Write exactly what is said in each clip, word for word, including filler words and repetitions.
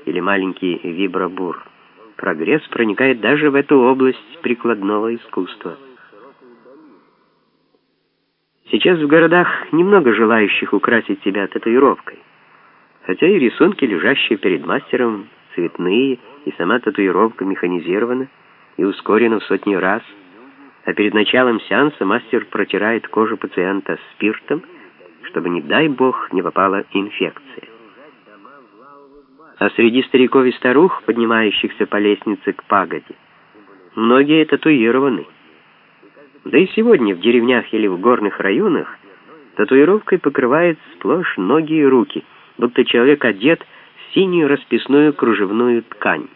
или маленький вибробур. Прогресс проникает даже в эту область прикладного искусства. Сейчас в городах немного желающих украсить себя татуировкой. Хотя и рисунки, лежащие перед мастером, цветные, и сама татуировка механизирована и ускорена в сотни раз, а перед началом сеанса мастер протирает кожу пациента спиртом, чтобы, не дай бог, не попала инфекция. А среди стариков и старух, поднимающихся по лестнице к пагоде, многие татуированы. Да и сегодня в деревнях или в горных районах татуировкой покрывает сплошь ноги и руки, будто человек одет в синюю расписную кружевную ткань.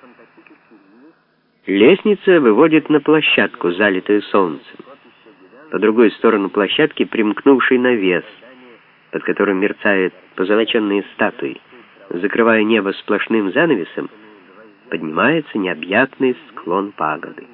Лестница выводит на площадку, залитую солнцем. По другую сторону площадки примкнувший навес, под которым мерцают позолоченные статуи, закрывая небо сплошным занавесом, поднимается необъятный склон пагоды.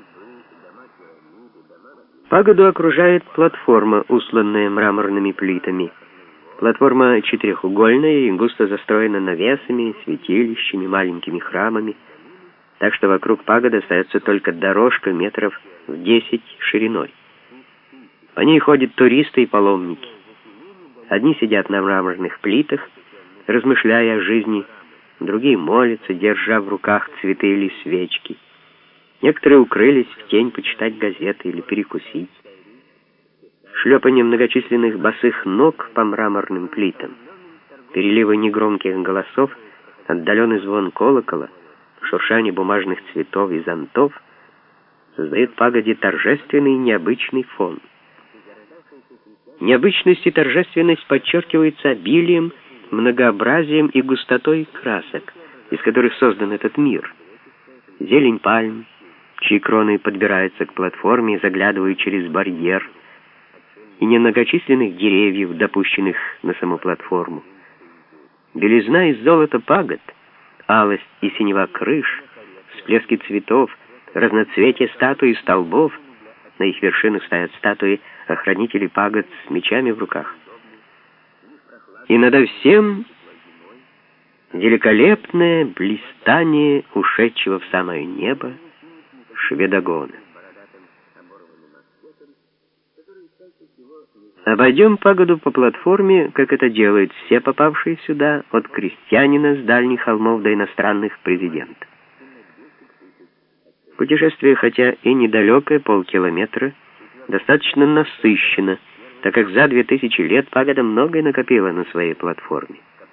Пагоду окружает платформа, усланная мраморными плитами. Платформа четырехугольная и густо застроена навесами, святилищами, маленькими храмами, так что вокруг пагоды остается только дорожка метров в десять шириной. По ней ходят туристы и паломники. Одни сидят на мраморных плитах, размышляя о жизни, другие молятся, держа в руках цветы или свечки. Некоторые укрылись в тень почитать газеты или перекусить. Шлепанье многочисленных босых ног по мраморным плитам, переливы негромких голосов, отдаленный звон колокола, шуршание бумажных цветов и зонтов создают пагоде торжественный и необычный фон. Необычность и торжественность подчеркиваются обилием, многообразием и густотой красок, из которых создан этот мир. Зелень пальм, чьи кроны подбираются к платформе и заглядывают через барьер, и немногочисленных деревьев, допущенных на саму платформу. Белизна из золота пагод, алость и синева крыш, всплески цветов, разноцветие статуй и столбов. На их вершинах стоят статуи охранителей пагод с мечами в руках. И надо всем великолепное блистание ушедшего в самое небо Шведогона. Обойдем пагоду по платформе, как это делают все попавшие сюда, от крестьянина с дальних холмов до иностранных президентов. Путешествие, хотя и недалекое, полкилометра, достаточно насыщенно, так как за две тысячи лет пагода многое накопила на своей платформе.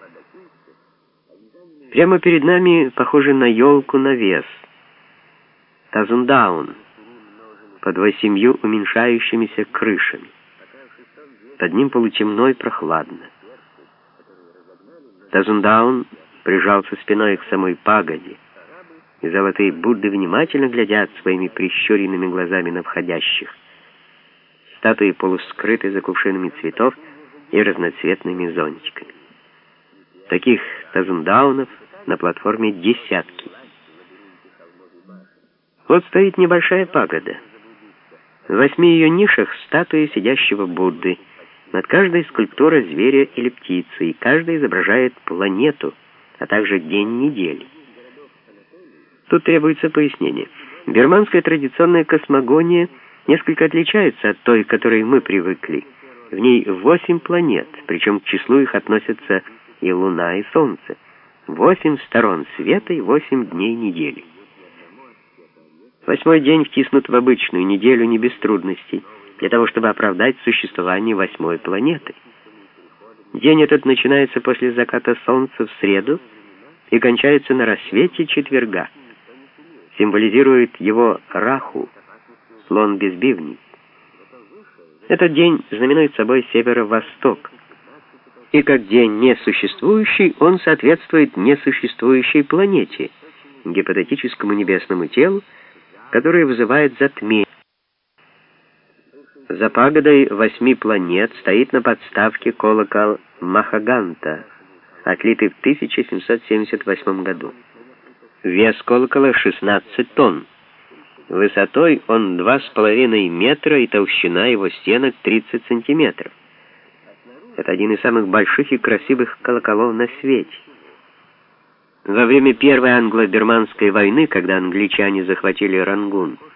Прямо перед нами, похоже на елку, навес. Тазундаун, под восемью уменьшающимися крышами. Под ним полутемно и прохладно. Тазундаун прижался спиной к самой пагоде, и золотые Будды внимательно глядят своими прищуренными глазами на входящих. Статуи полускрыты за кувшинами цветов и разноцветными зонтиками. Таких тазундаунов на платформе десятки. Вот стоит небольшая пагода. В восьми ее нишах статуи сидящего Будды. Над каждой скульптура зверя или птицы, и каждая изображает планету, а также день недели. Тут требуется пояснение. Бирманская традиционная космогония несколько отличается от той, к которой мы привыкли. В ней восемь планет, причем к числу их относятся и Луна, и Солнце. Восемь сторон света и восемь дней недели. Восьмой день втиснут в обычную неделю не без трудностей, для того, чтобы оправдать существование восьмой планеты. День этот начинается после заката солнца в среду и кончается на рассвете четверга. Символизирует его Раху, слон без бивней. Этот день знаменует собой северо-восток. И как день несуществующий, он соответствует несуществующей планете, гипотетическому небесному телу, которое вызывает затмение. За пагодой восьми планет стоит на подставке колокол Махаганта, отлитый в тысяча семьсот семьдесят восьмом году. Вес колокола шестнадцать тонн. Высотой он два с половиной метра и толщина его стенок тридцать сантиметров. Это один из самых больших и красивых колоколов на свете. Во время Первой англо-бирманской войны, когда англичане захватили Рангун,